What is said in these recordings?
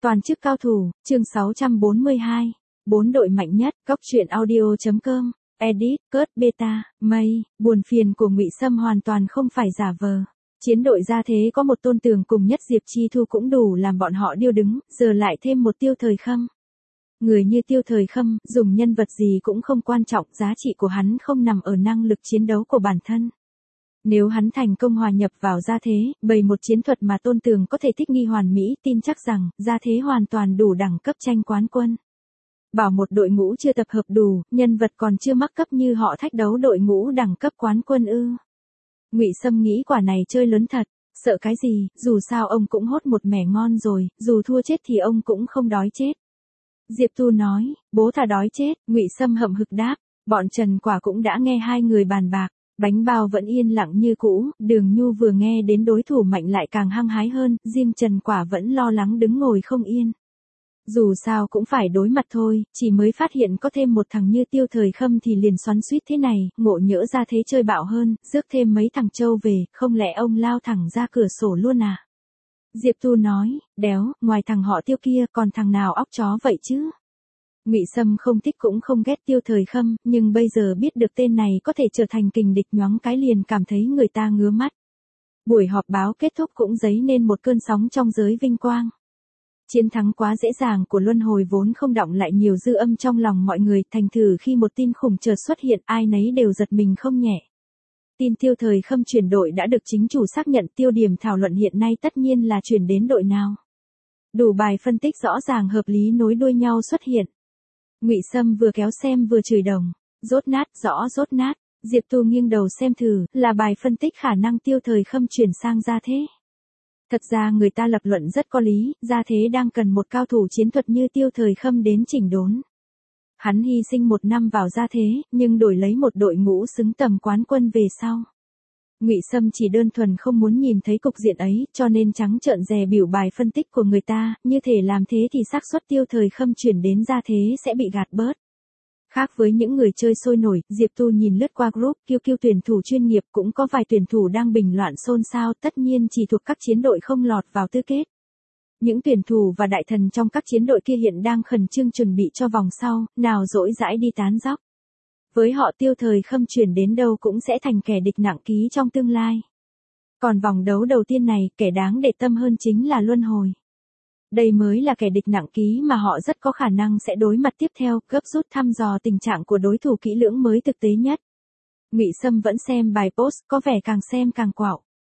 Toàn chức cao thủ, chương 642. 4 đội mạnh nhất, Cóc truyện audio.com, edit, Curt Beta, Mây, buồn phiền của Ngụy Sâm hoàn toàn không phải giả vờ. Chiến đội gia thế có một Tôn Tường cùng nhất Diệp Chi Thu cũng đủ làm bọn họ điêu đứng, giờ lại thêm một Tiêu Thời Khâm. Người như Tiêu Thời Khâm, dùng nhân vật gì cũng không quan trọng, giá trị của hắn không nằm ở năng lực chiến đấu của bản thân. Nếu hắn thành công hòa nhập vào gia thế, bày một chiến thuật mà Tôn Tường có thể thích nghi hoàn mỹ, tin chắc rằng, gia thế hoàn toàn đủ đẳng cấp tranh quán quân. Bảo một đội ngũ chưa tập hợp đủ, nhân vật còn chưa mắc cấp như họ thách đấu đội ngũ đẳng cấp quán quân ư. Ngụy Sâm nghĩ quả này chơi lớn thật, sợ cái gì, dù sao ông cũng hốt một mẻ ngon rồi, dù thua chết thì ông cũng không đói chết. Diệp Tu nói, bố thà đói chết, Ngụy Sâm hậm hực đáp, bọn Trần Quả cũng đã nghe hai người bàn bạc. Bánh bao vẫn yên lặng như cũ, Đường Nhu vừa nghe đến đối thủ mạnh lại càng hăng hái hơn, riêng Trần Quả vẫn lo lắng đứng ngồi không yên. Dù sao cũng phải đối mặt thôi, chỉ mới phát hiện có thêm một thằng như Tiêu Thời Khâm thì liền xoắn xuýt thế này, ngộ nhỡ ra thế chơi bạo hơn, rước thêm mấy thằng trâu về, không lẽ ông lao thẳng ra cửa sổ luôn à? Diệp Tu nói, đéo, ngoài thằng họ Tiêu kia còn thằng nào óc chó vậy chứ? Ngụy Sâm không thích cũng không ghét Tiêu Thời Khâm, nhưng bây giờ biết được tên này có thể trở thành kình địch nhoáng cái liền cảm thấy người ta ngứa mắt. Buổi họp báo kết thúc cũng dấy nên một cơn sóng trong giới vinh quang. Chiến thắng quá dễ dàng của luân hồi vốn không đọng lại nhiều dư âm trong lòng mọi người, thành thử khi một tin khủng chợt xuất hiện ai nấy đều giật mình không nhẹ. Tin Tiêu Thời Khâm chuyển đội đã được chính chủ xác nhận, tiêu điểm thảo luận hiện nay tất nhiên là chuyển đến đội nào. Đủ bài phân tích rõ ràng hợp lý nối đuôi nhau xuất hiện. Ngụy Sâm vừa kéo xem vừa chửi đồng, rốt nát, rõ rốt nát. Diệp Tu nghiêng đầu xem thử, là bài phân tích khả năng Tiêu Thời Khâm chuyển sang gia thế. Thật ra người ta lập luận rất có lý, gia thế đang cần một cao thủ chiến thuật như Tiêu Thời Khâm đến chỉnh đốn. Hắn hy sinh 1 năm vào gia thế, nhưng đổi lấy một đội ngũ xứng tầm quán quân về sau. Ngụy Sâm chỉ đơn thuần không muốn nhìn thấy cục diện ấy, cho nên trắng trợn dè biểu bài phân tích của người ta, như thể làm thế thì xác suất Tiêu Thời Khâm chuyển đến gia thế sẽ bị gạt bớt. Khác với những người chơi sôi nổi, Diệp Tu nhìn lướt qua group QQ tuyển thủ chuyên nghiệp, cũng có vài tuyển thủ đang bình loạn xôn xao, tất nhiên chỉ thuộc các chiến đội không lọt vào tứ kết. Những tuyển thủ và đại thần trong các chiến đội kia hiện đang khẩn trương chuẩn bị cho vòng sau, nào dỗi dãi đi tán dóc. Với họ Tiêu Thời Khâm chuyển đến đâu cũng sẽ thành kẻ địch nặng ký trong tương lai. Còn vòng đấu đầu tiên này, kẻ đáng để tâm hơn chính là luân hồi. Đây mới là kẻ địch nặng ký mà họ rất có khả năng sẽ đối mặt tiếp theo, gấp rút thăm dò tình trạng của đối thủ kỹ lưỡng mới thực tế nhất. Ngụy Sâm vẫn xem bài post, có vẻ càng xem càng quạo.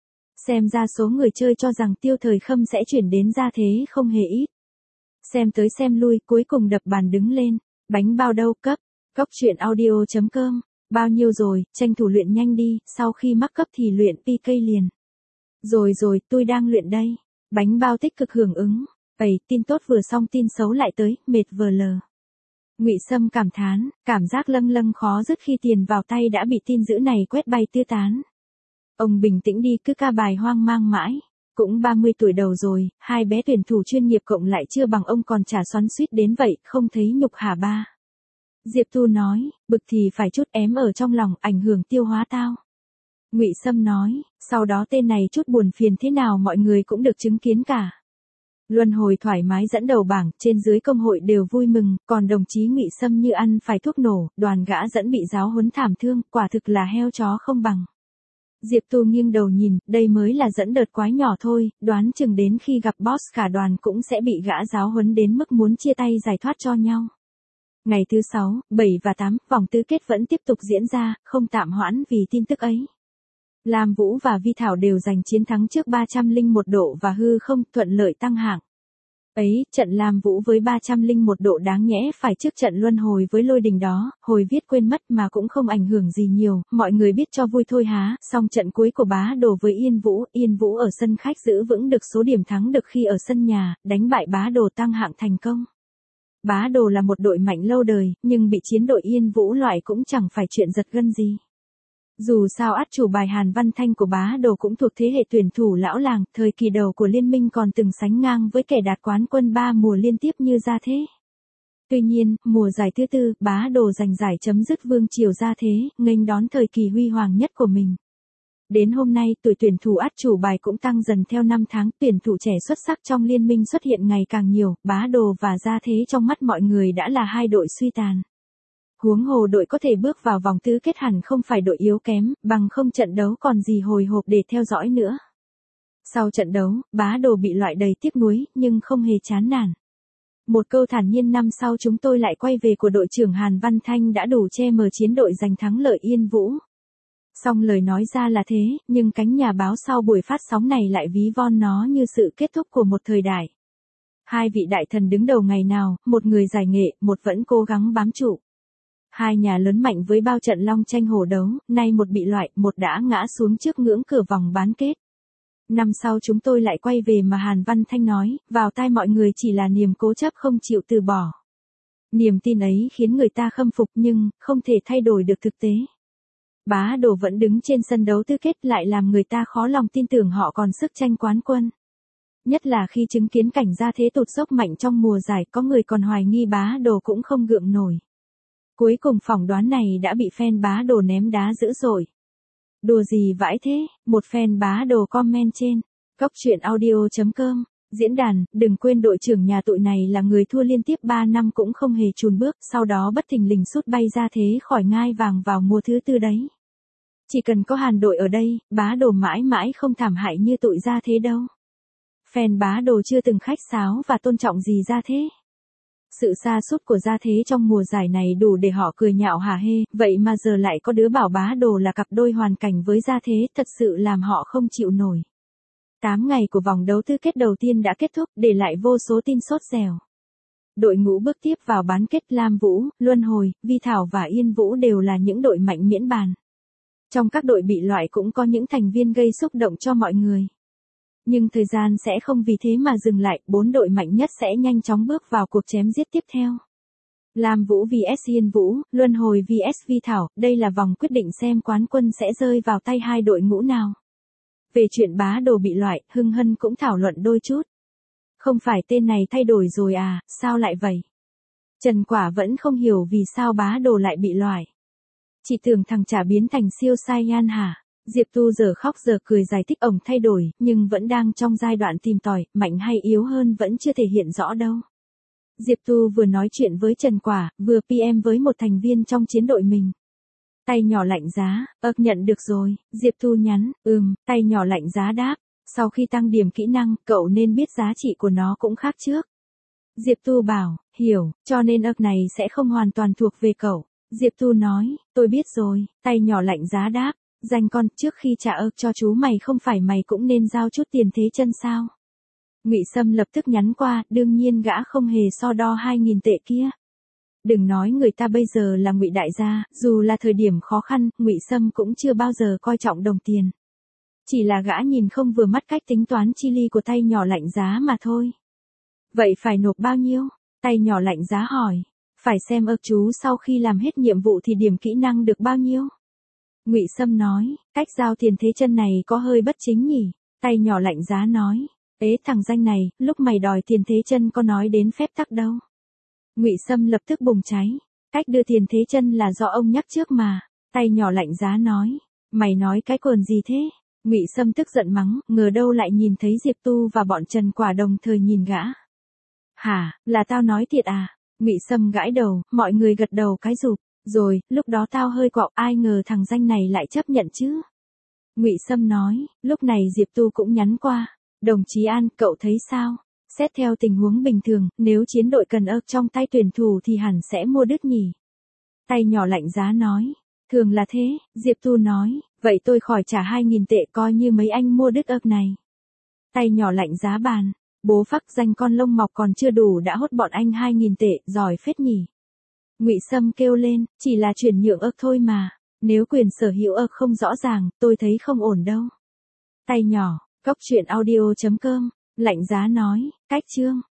Xem ra số người chơi cho rằng Tiêu Thời Khâm sẽ chuyển đến gia thế không hề ít. Xem tới xem lui, cuối cùng đập bàn đứng lên. Bánh bao đâu cấp? Cóc truyện audio.com. Bao nhiêu rồi, tranh thủ luyện nhanh đi, sau khi mắc cấp thì luyện PK liền. Rồi, tôi đang luyện đây. Bánh bao tích cực hưởng ứng. Tin tốt vừa xong tin xấu lại tới, mệt vờ lờ. Ngụy Sâm cảm thán, cảm giác lâng lâng khó dứt khi tiền vào tay đã bị tin dữ này quét bay tứ tán. Ông bình tĩnh đi, cứ ca bài hoang mang mãi. Cũng 30 tuổi đầu rồi, hai bé tuyển thủ chuyên nghiệp cộng lại chưa bằng ông còn chả xoắn xuýt đến vậy, không thấy nhục hả ba? Diệp Tu nói, bực thì phải chút ém ở trong lòng, ảnh hưởng tiêu hóa tao. Ngụy Sâm nói, sau đó tên này chút buồn phiền thế nào mọi người cũng được chứng kiến cả. Luân hồi thoải mái dẫn đầu bảng, trên dưới công hội đều vui mừng, còn đồng chí Ngụy Sâm như ăn phải thuốc nổ, đoàn gã dẫn bị giáo huấn thảm thương, quả thực là heo chó không bằng. Diệp Tu nghiêng đầu nhìn, đây mới là dẫn đợt quái nhỏ thôi, đoán chừng đến khi gặp boss cả đoàn cũng sẽ bị gã giáo huấn đến mức muốn chia tay giải thoát cho nhau. Ngày thứ 6, 7 và 8, vòng tứ kết vẫn tiếp tục diễn ra, không tạm hoãn vì tin tức ấy. Lam Vũ và Vi Thảo đều giành chiến thắng trước 301 độ và hư không, thuận lợi tăng hạng. Trận Lam Vũ với 301 độ đáng nhẽ phải trước trận luân hồi với Lôi Đình đó, hồi viết quên mất mà cũng không ảnh hưởng gì nhiều, mọi người biết cho vui thôi há, xong trận cuối của Bá Đồ với Yên Vũ ở sân khách giữ vững được số điểm thắng được khi ở sân nhà, đánh bại Bá Đồ tăng hạng thành công. Bá Đồ là một đội mạnh lâu đời, nhưng bị chiến đội Yên Vũ loại cũng chẳng phải chuyện giật gân gì. Dù sao át chủ bài Hàn Văn Thanh của Bá Đồ cũng thuộc thế hệ tuyển thủ lão làng, thời kỳ đầu của liên minh còn từng sánh ngang với kẻ đạt quán quân 3 mùa liên tiếp như gia thế. Tuy nhiên, mùa giải thứ 4, Bá Đồ giành giải chấm dứt vương triều gia thế, nghênh đón thời kỳ huy hoàng nhất của mình. Đến hôm nay, tuổi tuyển thủ át chủ bài cũng tăng dần theo năm tháng, tuyển thủ trẻ xuất sắc trong liên minh xuất hiện ngày càng nhiều, Bá Đồ và Gia Thế trong mắt mọi người đã là hai đội suy tàn. Huống hồ đội có thể bước vào vòng tứ kết hẳn không phải đội yếu kém, bằng không trận đấu còn gì hồi hộp để theo dõi nữa. Sau trận đấu, Bá Đồ bị loại đầy tiếc nuối, nhưng không hề chán nản. Một câu thản nhiên năm sau chúng tôi lại quay về của đội trưởng Hàn Văn Thanh đã đủ che mờ chiến đội giành thắng lợi Yên Vũ. Song lời nói ra là thế, nhưng cánh nhà báo sau buổi phát sóng này lại ví von nó như sự kết thúc của một thời đại. Hai vị đại thần đứng đầu ngày nào, một người giải nghệ, một vẫn cố gắng bám trụ. Hai nhà lớn mạnh với bao trận long tranh hổ đấu, nay một bị loại, một đã ngã xuống trước ngưỡng cửa vòng bán kết. Năm sau chúng tôi lại quay về mà Hàn Văn Thanh nói, vào tai mọi người chỉ là niềm cố chấp không chịu từ bỏ. Niềm tin ấy khiến người ta khâm phục nhưng, không thể thay đổi được thực tế. Bá Đồ vẫn đứng trên sân đấu tứ kết lại làm người ta khó lòng tin tưởng họ còn sức tranh quán quân. Nhất là khi chứng kiến cảnh Gia Thế tụt dốc mạnh trong mùa giải, có người còn hoài nghi Bá Đồ cũng không gượng nổi. Cuối cùng phỏng đoán này đã bị fan Bá Đồ ném đá dữ dội. Đùa gì vãi thế, một fan Bá Đồ comment trên coctruyện.audio.com. Diễn đàn, đừng quên đội trưởng nhà tụi này là người thua liên tiếp 3 năm cũng không hề chùn bước, sau đó bất thình lình sút bay Gia Thế khỏi ngai vàng vào mùa thứ tư đấy. Chỉ cần có Hàn đội ở đây, Bá Đồ mãi mãi không thảm hại như tụi Gia Thế đâu. Fan Bá Đồ chưa từng khách sáo và tôn trọng gì Gia Thế. Sự sa sút của Gia Thế trong mùa giải này đủ để họ cười nhạo hả hê, vậy mà giờ lại có đứa bảo Bá Đồ là cặp đôi hoàn cảnh với Gia Thế, thật sự làm họ không chịu nổi. 8 ngày của vòng đấu tứ kết đầu tiên đã kết thúc, để lại vô số tin sốt dẻo. Đội ngũ bước tiếp vào bán kết Lam Vũ, Luân Hồi, Vi Thảo và Yên Vũ đều là những đội mạnh miễn bàn. Trong các đội bị loại cũng có những thành viên gây xúc động cho mọi người. Nhưng thời gian sẽ không vì thế mà dừng lại, 4 đội mạnh nhất sẽ nhanh chóng bước vào cuộc chém giết tiếp theo. Lam Vũ vs Yên Vũ, Luân Hồi vs Vi Thảo, đây là vòng quyết định xem quán quân sẽ rơi vào tay hai đội ngũ nào. Về chuyện Bá Đồ bị loại, Hưng Hân cũng thảo luận đôi chút. Không phải tên này thay đổi rồi à, sao lại vậy? Trần Quả vẫn không hiểu vì sao Bá Đồ lại bị loại. Chỉ tưởng thằng chả biến thành siêu Saiyan hả? Diệp Tu giờ khóc giờ cười giải thích ổng thay đổi, nhưng vẫn đang trong giai đoạn tìm tòi, mạnh hay yếu hơn vẫn chưa thể hiện rõ đâu. Diệp Tu vừa nói chuyện với Trần Quả, vừa PM với một thành viên trong chiến đội mình. Tay nhỏ lạnh giá, nhận được rồi, Diệp Tu nhắn, tay nhỏ lạnh giá đáp, sau khi tăng điểm kỹ năng, cậu nên biết giá trị của nó cũng khác trước. Diệp Tu bảo, hiểu, cho nên này sẽ không hoàn toàn thuộc về cậu. Diệp Tu nói, tôi biết rồi, tay nhỏ lạnh giá đáp, danh con, trước khi trả cho chú mày không phải mày cũng nên giao chút tiền thế chân sao? Ngụy Sâm lập tức nhắn qua, đương nhiên gã không hề so đo 2.000 tệ kia. Đừng nói người ta bây giờ là Ngụy đại gia, dù là thời điểm khó khăn, Ngụy Sâm cũng chưa bao giờ coi trọng đồng tiền. Chỉ là gã nhìn không vừa mắt cách tính toán chi ly của tay nhỏ lạnh giá mà thôi. Vậy phải nộp bao nhiêu? Tay nhỏ lạnh giá hỏi. Phải xem chú sau khi làm hết nhiệm vụ thì điểm kỹ năng được bao nhiêu? Ngụy Sâm nói, cách giao tiền thế chân này có hơi bất chính nhỉ? Tay nhỏ lạnh giá nói, thằng danh này, lúc mày đòi tiền thế chân có nói đến phép tắc đâu. Ngụy Sâm lập tức bùng cháy, cách đưa tiền thế chân là do ông nhắc trước mà. Tay nhỏ lạnh giá nói, mày nói cái quần gì thế? Ngụy Sâm tức giận mắng, ngờ đâu lại nhìn thấy Diệp Tu và bọn Trần Quả đồng thời nhìn gã. Hả, là tao nói thiệt à? Ngụy Sâm gãi đầu, mọi người gật đầu cái rụp. Rồi, lúc đó tao hơi quạo, ai ngờ thằng danh này lại chấp nhận chứ. Ngụy Sâm nói, lúc này Diệp Tu cũng nhắn qua, đồng chí An, cậu thấy sao? Xét theo tình huống bình thường, nếu chiến đội cần trong tay tuyển thủ thì hẳn sẽ mua đứt nhỉ. Tay nhỏ lạnh giá nói, thường là thế, Diệp Tu nói, vậy tôi khỏi trả 2.000 tệ coi như mấy anh mua đứt này. Tay nhỏ lạnh giá bàn, bố phắc danh con lông mọc còn chưa đủ đã hốt bọn anh 2.000 tệ, giỏi phết nhỉ. Ngụy Sâm kêu lên, chỉ là chuyển nhượng thôi mà, nếu quyền sở hữu không rõ ràng, tôi thấy không ổn đâu. Tay nhỏ, coctruyện.audio.com, lạnh giá nói, cách chương.